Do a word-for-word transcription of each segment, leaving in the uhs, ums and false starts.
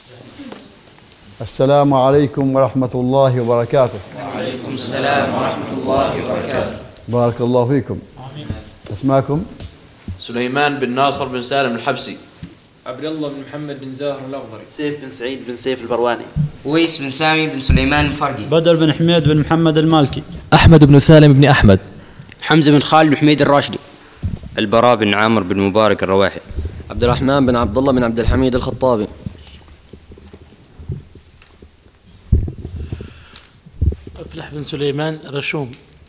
السلام عليكم ورحمة الله وبركاته. وعليكم السلام ورحمة الله وبركاته. بارك الله فيكم. آمين. أسماءكم؟ سليمان بن ناصر بن سالم الحبسي. عبد الله بن محمد بن زاهر الأخضري. سيف بن سعيد بن سيف البرواني. ويس بن سامي بن سليمان الفرقي. بدر بن حميد بن محمد المالكي. أحمد بن سالم بن أحمد. حمزة بن خالد بن حميد الراشدي. البراء بن عامر بن مبارك الرواحي. عبد الرحمن بن عبد الله بن عبد الحميد الخطابي. أفلح بن سليمان رشوم.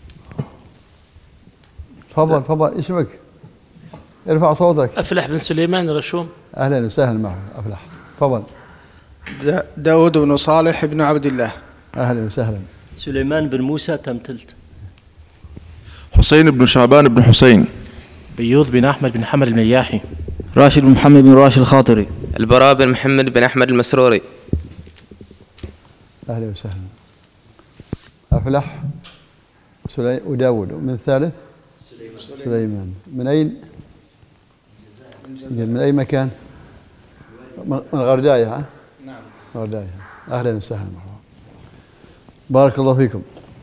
تفضل تفضل، اسمك؟ ارفع صوتك. أفلح بن سليمان رشوم. أهلا وسهلا معك أفلح، تفضل. دا داود بن صالح بن عبد الله. أهلا وسهلا. سليمان بن موسى تمتلت. حسين بن شعبان بن حسين. بيوض بن أحمد بن حمد المياحي. راشد بن محمد بن راشد الخاطري. البراء بن محمد بن أحمد المسروري. أهلا وسهلا. أفلح سلي... وداود. من الثالث؟ سليمان. سليمان. من أين؟ من أي مكان؟ من الغرداية. ها؟ نعم. الغرداية. أهلا وسهلا. بارك الله فيكم.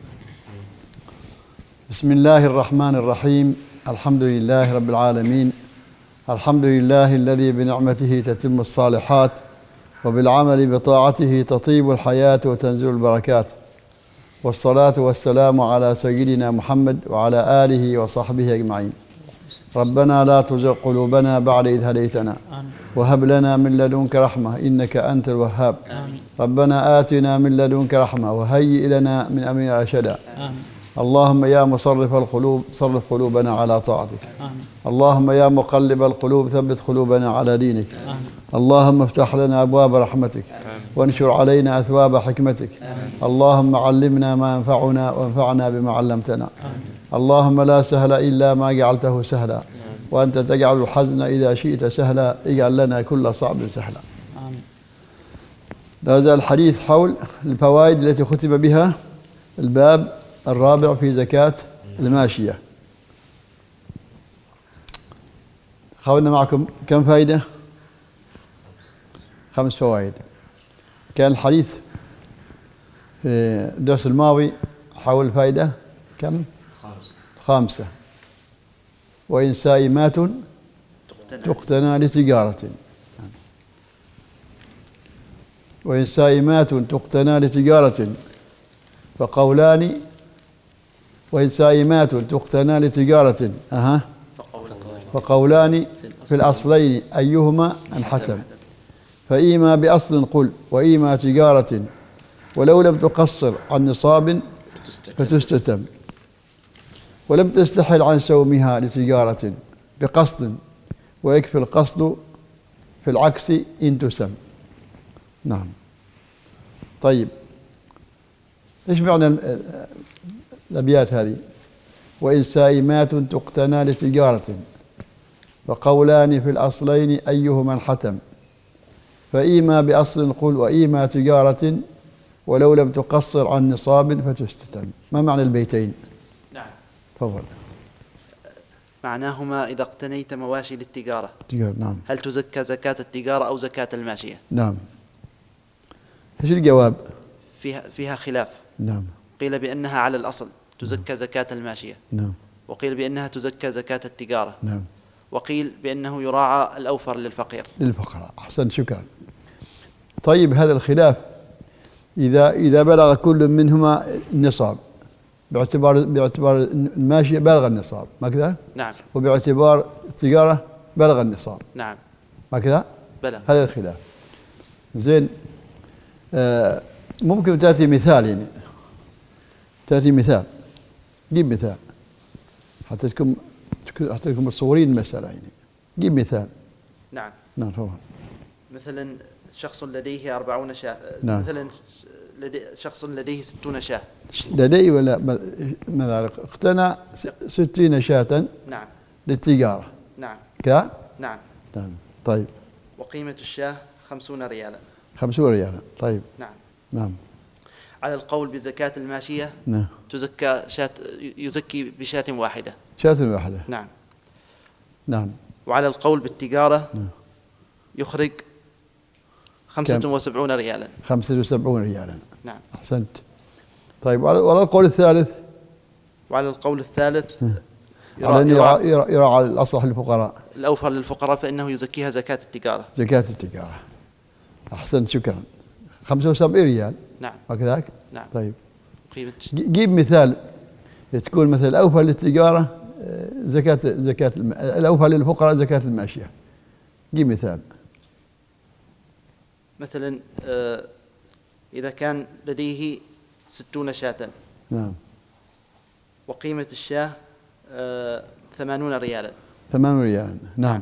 بسم الله الرحمن الرحيم. الحمد لله رب العالمين. الحمد لله الذي بنعمته تتم الصالحات وبالعمل بطاعته تطيب الحياة وتنزل البركات، والصلاة والسلام على سيدنا محمد وعلى آله وصحبه أجمعين. ربنا لا تزغ قلوبنا بعد إذ هديتنا وهب لنا من لدنك رحمة إنك أنت الوهاب. ربنا آتنا من لدنك رحمة وهيئ لنا من أمرنا رشدا. اللهم يا مصرف القلوب صرف قلوبنا على طاعتك. اللهم يا مقلب القلوب ثبت قلوبنا على دينك. اللهم افتح لنا أبواب رحمتك وانشر علينا أثواب حكمتك. اللهم علمنا ما ينفعنا وانفعنا بما علمتنا. اللهم لا سهل إلا ما جعلته سهلا وأنت تجعل الحزن إذا شئت سهلا. اجعل لنا كل صعب سهلا. لا زال الحديث حول الفوائد التي ختم بها الباب الرابع في زكاة الماشية. خولنا معكم كم فائدة؟ خمس فوائد. كان الحديث في الدرس الماضي حول الفائدة كم؟ خامسة. خامسة. وإن سائمات تقتنى لتجارة. وإن سائمات تقتنى لتجارة فقولان. وإن سائمات تقتنى لتجارة أها فقولان في الأصلين أيهما انحتم، فإيما بأصل قل وإيما تجارة ولو لم تقصر عن نصاب فتستتم، ولم تستحل عن سومها لتجارة بقصد ويكفي القصد في العكس إن تسم. نعم. طيب، إيش معنى الأبيات هذه؟ وإن سائمات تقتنى لتجارة فقولان في الأصلين أيهما انحتم، فإيما بأصل قل وإيما تجارة ولو لم تقصر عن نصاب فتستتم. ما معنى البيتين؟ نعم. تفضل. معناهما إذا اقتنيت مواشي للتجارة تجارة. نعم. هل تزكى زكاة التجارة أو زكاة الماشية؟ نعم. ايش الجواب؟ فيها فيها خلاف. نعم. قيل بأنها على الأصل تزكى زكاة الماشية. نعم. وقيل بأنها تزكى زكاة التجارة. نعم. وقيل بأنه يراعى الأوفر للفقير. للفقراء. أحسن، شكرا. طيب، هذا الخلاف إذا إذا بلغ كل منهما النصاب باعتبار باعتبار الماشية بلغ النصاب، ما كذا؟ نعم. وباعتبار التجارة بلغ النصاب. نعم. ما كذا؟ بلغ. هذا الخلاف. زين. آه ممكن تأتي مثال، يعني تأتي مثال، جيب مثال حتى تكون حتى تكون متصورين المسألة، يعني جيب مثال. نعم. نعم تفضل. مثلا شخص لديه أربعون شاة. نعم. مثلا لدي شخص لديه ستون شاة. لديه ولا ماذا؟ اقتنى ستين شاة. نعم. للتجارة. نعم. كذا؟ نعم. نعم. طيب. وقيمة الشاة خمسون ريالا. خمسون ريالا. طيب. نعم. نعم. على القول بزكاة الماشية نعم. تزكى شاة، يزكي بشاة واحدة. شاة واحدة. نعم. نعم. وعلى القول بالتجارة نعم. يخرج خمسة وسبعون ريالا. خمسة وسبعون ريالا. نعم. أحسنت. طيب وعلى القول الثالث؟ وعلى القول الثالث على أن يرى, يرى, يرى على الأصلح للفقراء، الأوفر للفقراء، فإنه يزكيها زكاة التجارة. زكاة التجارة. أحسنت، شكرا. خمسة وسبعين ريال. نعم. وكذاك؟ نعم. طيب قيمة جيب مثال تكون مثل الأوفر للتجارة زكاة زكاة الأوفر للفقراء زكاة الماشية. جيب مثال. مثلا إذا كان لديه ستون شاة. نعم. وقيمة الشاة ثمانون ريالا. ثمانون ريالا. نعم.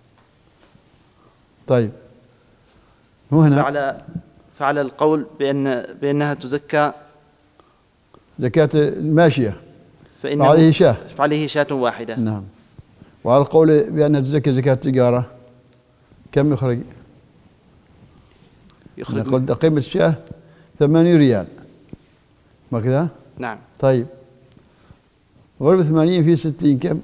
طيب هو هنا فعلى فعلى القول بأن بأنها تزكى زكاة الماشية، فإنه فعليه شاة فعليه شاة واحدة. نعم. وعلى القول بأنها تزكى زكاة التجارة كم يخرج؟ يخرج قلت قيمة الشاة ثمانين ريال، ما كذا؟ نعم. طيب غرب ثمانين في ستين كم؟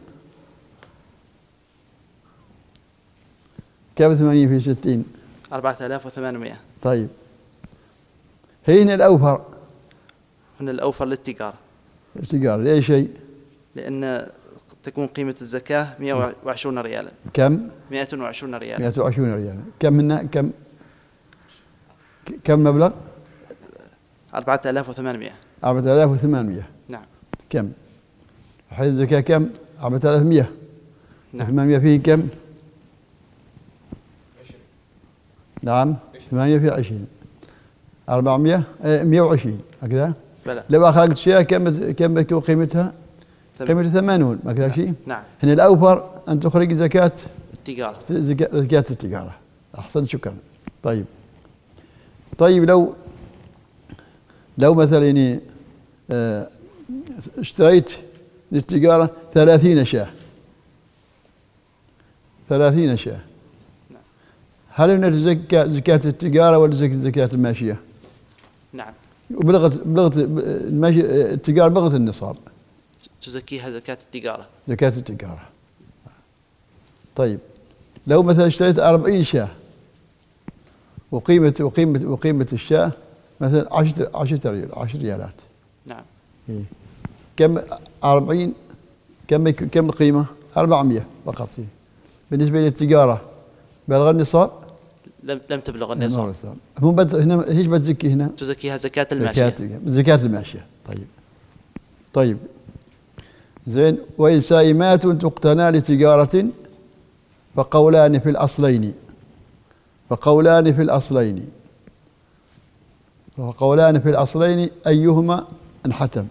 كم ثمانين في ستين؟ أربعة آلاف وثمانمائة. طيب هنا الأوفر، هنا الأوفر للتجارة. التجارة لأي شيء؟ لأن تكون قيمة الزكاة مئة وعشرين ريالا. كم؟ مئة وعشرين ريالا. مئة وعشرين ريالا. كم هنا كم كم مبلغ؟ أربعة آلاف وثمانمائة. أربعة آلاف وثمانمائة. نعم. كم؟ حيث الزكاة كم؟ أربعة آلاف ومئة. نعم. ثمانمائة فيه كم؟ نعم. ثمانية في عشرين. أربعمائة مئة وعشرين هكذا. بلى. لو أخرجت شيء كم كم بتكون قيمتها؟ قيمتها ثمانون، ما كذا شيء؟ نعم. هنا الأوفر أن تخرج زكاة التجارة. زكاة التجارة. أحسن، شكرا. طيب طيب لو لو مثلا يعني اه اشتريت للتجارة ثلاثين شاة ثلاثين شاة، هل هنا زكاة زكاة التجارة ولا زكاة الماشية؟ نعم. وبلغت بلغت الماشية التجارة بلغت النصاب، تزكيها زكاة التجارة. زكاة التجارة. طيب لو مثلا اشتريت أربعين شاة وقيمة وقيمة وقيمة الشاة مثلا عشرة عشرة ريال عشر ريالات. نعم. إيه. كم أربعين كم كم القيمة؟ أربعمائة فقط. فيه بالنسبة للتجارة بلغ النصاب؟ لم لم تبلغ النصاب. هم بد هنا ايش بتزكي هنا؟ تزكيها زكاة الماشية. زكاة زكاة الماشية. طيب طيب زين. وإن سائمات تقتنى لتجارة فقولان في الأصلين فقولان في الأصلين فقولان في الأصلين أيهما انحتم.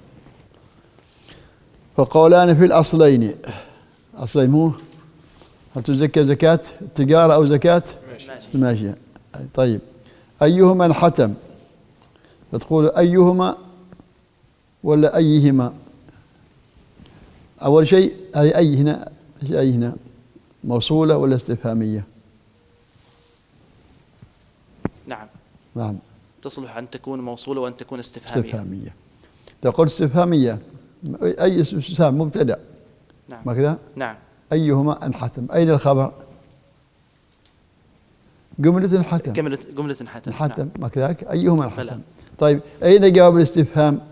فقولان في الأصلين، أصلين مو هل تزكى زكاة التجارة أو زكاة الماشية؟ طيب أيهما انحتم، بتقول أيهما ولا أيهما؟ أول شيء هذه أي هنا أي هنا موصولة ولا استفهامية؟ نعم. نعم. تصلح أن تكون موصولة وأن تكون استفهامية. استفهامية. تقول استفهامية أي استفهام مبتدأ. نعم. ما كذا؟ نعم. أيهما انحتم، أين الخبر؟ جملة انحتم. جملة جملة انحتم. انحتم. نعم. ما كذاك؟ أيهما انحتم. بلى. طيب أين جواب الاستفهام؟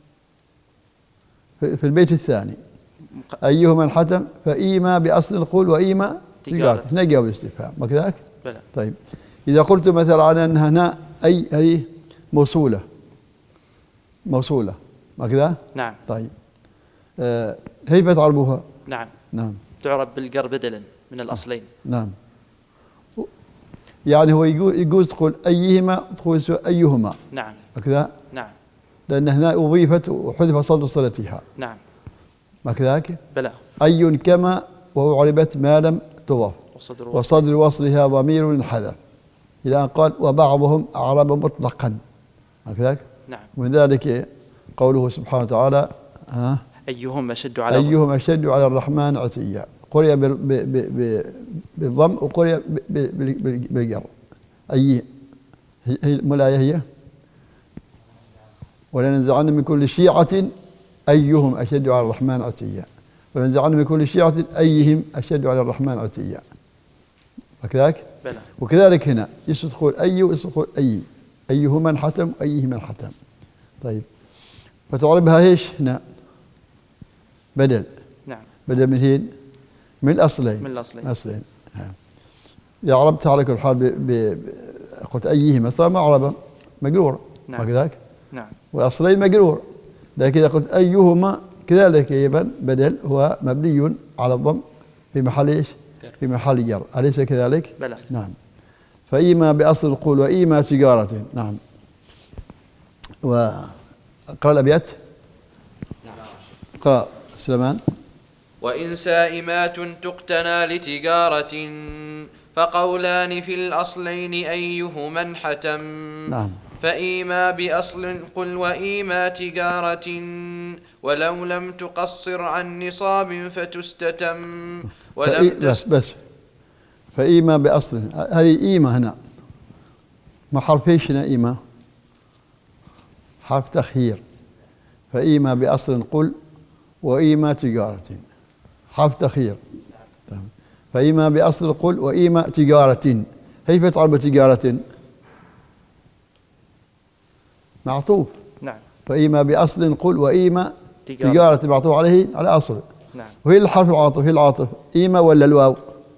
في البيت الثاني. أيهما انحتم فإيما بأصل القول وإيما تجارة. هنا جواب الاستفهام، ما كذاك؟ بلى. طيب إذا قلت مثلا عن أنها هنا أي هذه موصولة موصولة ما كذا؟ نعم. طيب آه كيف تعربوها؟ نعم. نعم. تعرب بالجر بدلا من الأصلين. نعم. يعني هو يجوز تقول أيهما تقول أيهما. نعم. كذا؟ نعم. لأن هنا أضيفت وحذف صدر صلتها. نعم. ما كذاك؟ بلى. أي كما وأعربت ما لم تضاف وصدر, وصدر وصلها ضمير انحذف إلى أن قال وبعضهم أعرب مطلقا. ما كذاك؟ نعم. ومن ذلك قوله سبحانه وتعالى ها أيهم أشد على أيهم أشد على الرحمن عتيا، قرئ بالضم وقرئ بالجر. أي هي الآية هي ولننزعن من كل شيعة أيهم أشد على الرحمن عتيا، ولننزعن من كل شيعة أيهم أشد على الرحمن عتيا. وكذلك بلى. وكذلك هنا يدخل أي ويدخل أي، أيهما انحتم أيهما انحتم. طيب فتعربها ايش هنا؟ بدل. نعم. بدل من هين من الأصلين. من الأصلين. أصلين. إذا عربت على كل حال ب... ب... قلت أيهما صار معربة مجرور. نعم. وكذلك. نعم. والأصلين مجرور. لكن إذا قلت أيهما كذلك أيضا بدل هو مبني على الضم في محل ايش؟ في محل جر، أليس كذلك؟ بلى. نعم. فإيما بأصل القول وإيما تجارة. نعم. وقال أبيات. نعم. قرأ سليمان. وإن سائمات تقتنى لتجارة فقولان في الأصلين أيهما انحتم. نعم. فإيما بأصل قل وإيما تجارة ولو لم تقصر عن نصاب فتستتم ولم بس بس فإيما بأصل، هذه إيما هنا ما حرف ايش هنا؟ إيما حرف تخيير. فإيما بأصل قل وإيما تجارة حرف تخيير. فإيما بأصل قل وإيما تجارة، كيف تعرب تجارة؟ معطوف. نعم. فإيما بأصل قل وإيما تجارة, تجارة معطوف عليه على أصل. نعم. وهي الحرف العاطف، هي العاطف إيما ولا الواو؟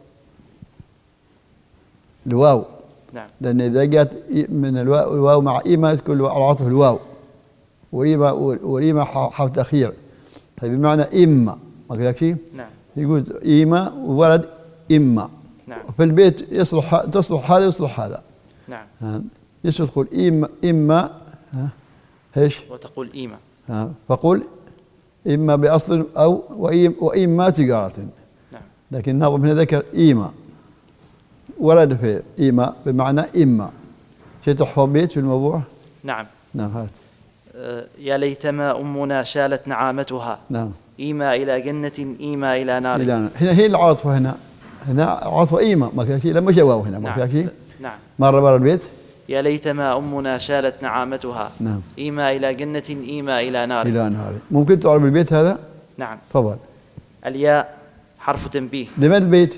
الواو. نعم. لأن إذا جاءت من الواو, الواو مع إيما تكون العاطف الواو، وإيما وإيما حرف تأخير، هي بمعنى إما، ما كذا شيء؟ نعم. يقول إيما وولد إما. نعم. في البيت يصلح تصلح هذا ويصلح هذا. نعم. يدخل إما إما ها ايش؟ وتقول إيما. ها فقل إما بأصل أو وإيم وإما تجارة. نعم. لكن الناظم هنا ذكر إيما، ورد في إيما بمعنى إما. شيء تحفظ بيت في الموضوع؟ نعم. نعم هات. آه يا ليتما أمنا شالت نعامتها. نعم. إيما إلى جنة إيما إلى نار. إلى نار. هنا هي العاطفة، هنا هنا عاطفة إيما، ما كذا شيء، لما جواو هنا ما كذا شيء. نعم. مرة مرة البيت. يا ليتما أمنا شالت نعامتها. نعم. إيما إلى جنة إيما إلى نار. إلى نار. ممكن تعرف البيت هذا؟ نعم. تفضل. الياء حرف تنبيه. لمن البيت؟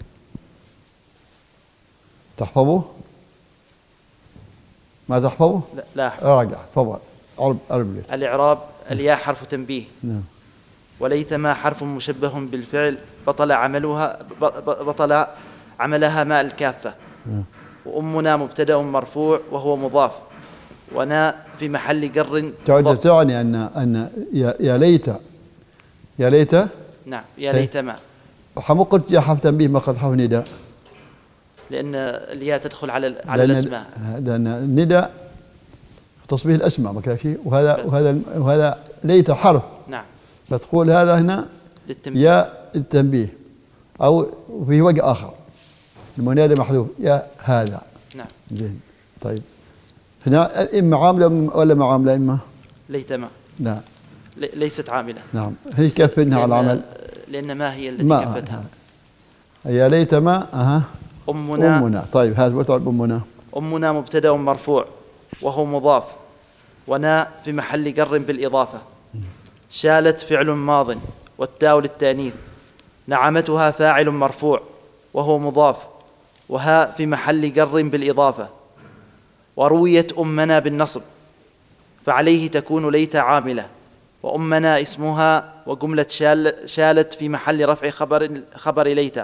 تحفظه؟ ما تحفظه؟ لا لا. راجع. تفضل. عرب عرب البيت. الإعراب الياء حرف تنبيه. نعم. وليتما حرف مشبه بالفعل بطل عملها بطل عملها ماء الكافة. نعم. وأمنا مبتدأ مرفوع وهو مضاف، ونا في محل جر. تعد تعني أن أن يا, يا ليت يا ليت نعم. يا ليتما. وحمو قلت يا حرف تنبيه ما قد حرف نداء، لأن الياء تدخل على على الأسماء، لأن النداء تصبيه الأسماء ما كذا شيء، وهذا وهذا وهذا ليت حرف. نعم. فتقول هذا هنا للتنبيه. يا التنبيه، أو في وجه آخر المنادى محذوف يا هذا. نعم. زين. طيب هنا إما عاملة ولا ما عاملة؟ إما ليتما. لا ليست عاملة. نعم. هي كفنها على العمل، لأن ما هي التي ما كفتها. يا ليت ما أها أمنا. أمنا. طيب هذا وتعرف أمنا. أمنا مبتدأ مرفوع وهو مضاف، ونا في محل جر بالإضافة. شالت فعل ماض والتاء للتأنيث. نعمتها فاعل مرفوع وهو مضاف، وها في محل جر بالإضافة. ورويت أمنا بالنصب، فعليه تكون ليت عاملة، وأمنا اسمها، وجملة شال شالت في محل رفع خبر خبر ليت.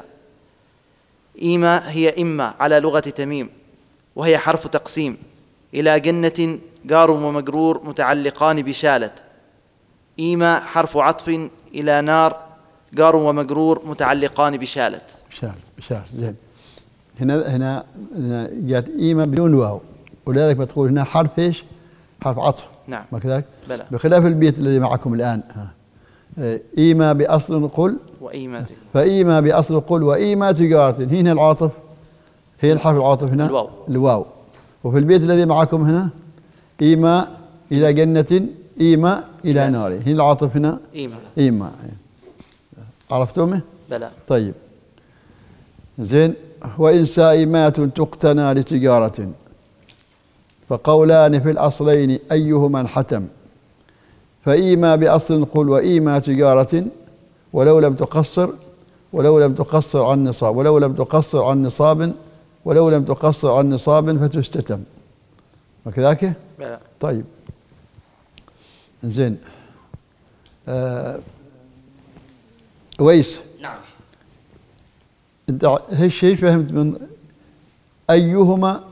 إيما هي إما على لغة تميم، وهي حرف تقسيم. إلى جنة جار ومجرور متعلقان بشالت. إيما حرف عطف إلى نار جار ومجرور متعلقان بشالت. شال شال زين. هنا هنا جاءت إيما بدون واو، ولذلك بتقول هنا حرف ايش؟ حرف عطف. نعم. ما كذلك؟ بلى. بخلاف البيت الذي معكم الآن. ها. إيما بأصل قل وإيما فإيما بأصل قل وإيما تجارة. هنا العاطف هي الحرف العاطف هنا الواو. الواو. وفي البيت الذي معكم هنا إيما إلى جنة إيما إلى نار. هنا العاطف هنا إيما. إيما. عرفتمه؟ بلى. طيب زين. وإن سائمات تقتنى لتجارة فقولان في الأصلين أيهما انحتم. فإيما بأصل قل وإيما تجارة ولو لم تقصر ولو لم تقصر عن نصاب ولو لم تقصر عن نصاب ولو لم تقصر عن نصاب فتستتم، وكذاك؟ بلى. طيب زين. آه ويس، نعم. انت هالشيء فهمت من ايهما،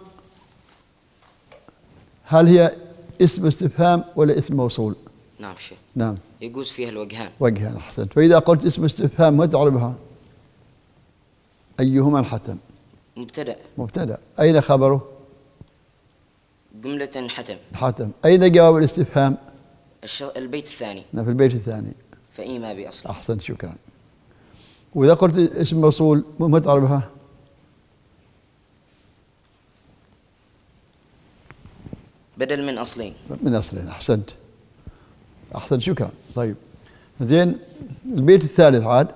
هل هي اسم استفهام ولا اسم موصول؟ نعم شيخ. نعم. يجوز فيها الوجهان. وجهان، احسنت. فاذا قلت اسم استفهام ما تعرفها؟ ايهما الحتم؟ مبتدأ. مبتدأ. اين خبره؟ جملة حتم. حتم. اين جواب الاستفهام؟ الش... البيت الثاني. في البيت الثاني. فإما بأصل. احسنت، شكرا. واذا قلت اسم موصول ما تعرفها؟ بدل من أصلين. من أصلين، أحسنت أحسنت، شكرا. طيب زين، البيت الثالث عاد.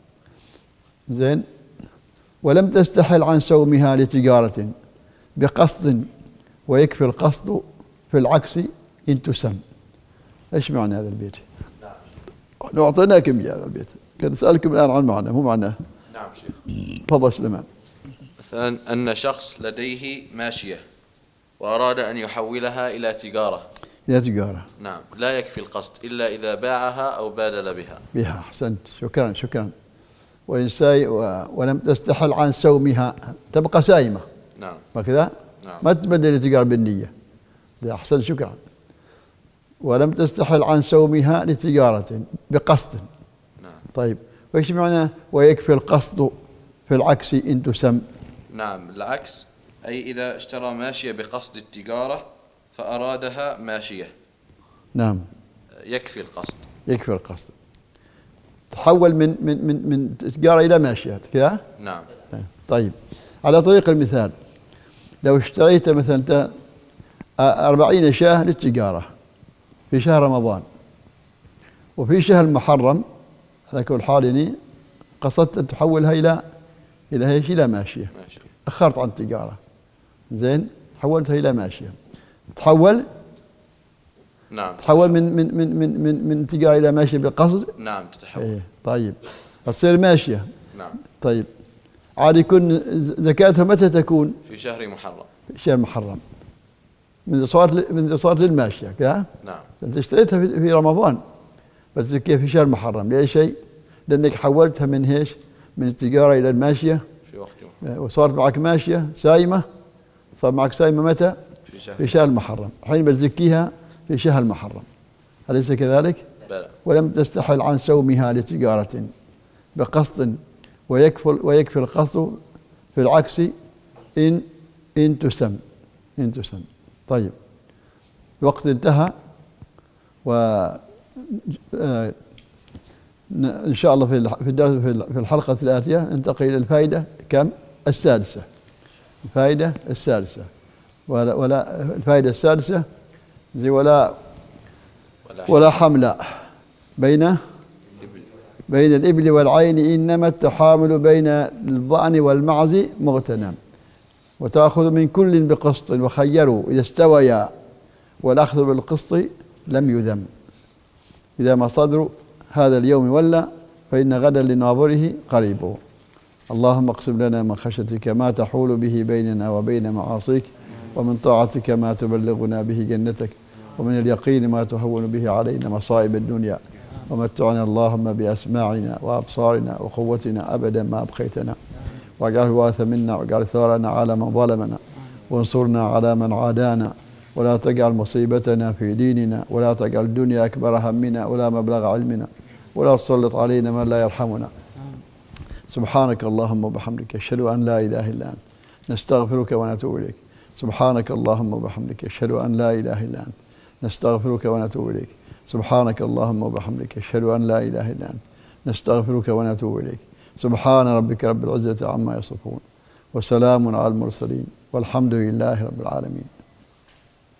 زين، ولم تستحل عن سومها لتجارة بقصد ويكفي القصد في العكس إن تسم. إيش معنى هذا البيت؟ نعم. أعطيناكم إياه هذا البيت، كان نسألكم الآن عن معنى، مو معناه. نعم شيخ. تفضل سليمان. مثلا أن شخص لديه ماشية وأراد أن يحولها إلى تجارة. إلى تجارة. نعم، لا يكفي القصد إلا إذا باعها أو بادل بها. بها، أحسنت، شكرا شكرا. وإن ساي و... ولم تستحل عن سومها، تبقى سايمة. نعم. وكذا؟ نعم. ما تبدل التجارة بالنية. أحسن، شكرا. ولم تستحل عن سومها لتجارة بقصد. نعم. طيب، وإيش معنى ويكفي القصد في العكس إن تسم؟ نعم، العكس أي إذا اشترى ماشية بقصد التجارة فأرادها ماشية. نعم. يكفي القصد. يكفي القصد. تحول من من من من تجارة إلى ماشية كذا؟ نعم. طيب، على طريق المثال، لو اشتريت مثلا أربعين شاة للتجارة في شهر رمضان، وفي شهر محرم على كل حال يعني قصدت أن تحولها إلى إلى ايش؟ إلى ماشية. ماشية. أخرت عن التجارة. زين، حولتها إلى ماشية. تحول. نعم. تحول من من من من من, من تجارة إلى ماشية بالقصد. نعم، تتحول. إيه. طيب، تصير ماشية. نعم. طيب، عاد يكون زكاتها متى تكون؟ في شهر محرم. في شهر محرم. من صارت من صارت للماشية كذا؟ نعم. أنت اشتريتها في رمضان بس زكيها في شهر محرم، ليش شيء؟ لأنك حولتها من ايش؟ من التجارة إلى الماشية في وقت محرم. وصارت معك ماشية سايمة. صار معك سايمة متى؟ في شهر, في شهر المحرم. حين بتزكيها في شهر المحرم، أليس كذلك؟ بلى. ولم تستحل عن سومها لتجارة بقصد ويكفي ويكفي القصد في العكس إن إن تسم إن تسم. طيب، الوقت انتهى، و إن شاء الله في في الدرس في الحلقة الآتية ننتقل إلى الفائدة كم؟ السادسة. الفائدة السادسة ولا ولا الفائدة السادسة زي ولا ولا حمل بين بين الإبل والعين، إنما التحامل بين الضأن والمعز مغتنم، وتأخذ من كل بقسط وخيروا إذا استويا، والأخذ بالقسط لم يذم. إذا ما صدر هذا اليوم ولا فإن غدا لناظره قريب. اللهم اقسم لنا من خشيتك ما تحول به بيننا وبين معاصيك، ومن طاعتك ما تبلغنا به جنتك، ومن اليقين ما تهون به علينا مصائب الدنيا، ومتعنا اللهم بأسماعنا وأبصارنا وقوتنا أبدا ما أبقيتنا، واجعل الوارث منا، واجعل ثارنا على من ظلمنا، وانصرنا على من عادانا، ولا تجعل مصيبتنا في ديننا، ولا تجعل الدنيا أكبر همنا ولا مبلغ علمنا، ولا تسلط علينا من لا يرحمنا. سبحانك اللهم وبحمدك أشهد أن لا إله إلا أنت نستغفرك ونتوب إليك. سبحانك اللهم وبحمدك أشهد أن لا إله إلا أنت نستغفرك ونتوب إليك. سبحانك اللهم وبحمدك أشهد أن لا إله إلا أنت نستغفرك ونتوب إليك. سبحان ربك رب العزة عما يصفون، وسلام على المرسلين، والحمد لله رب العالمين.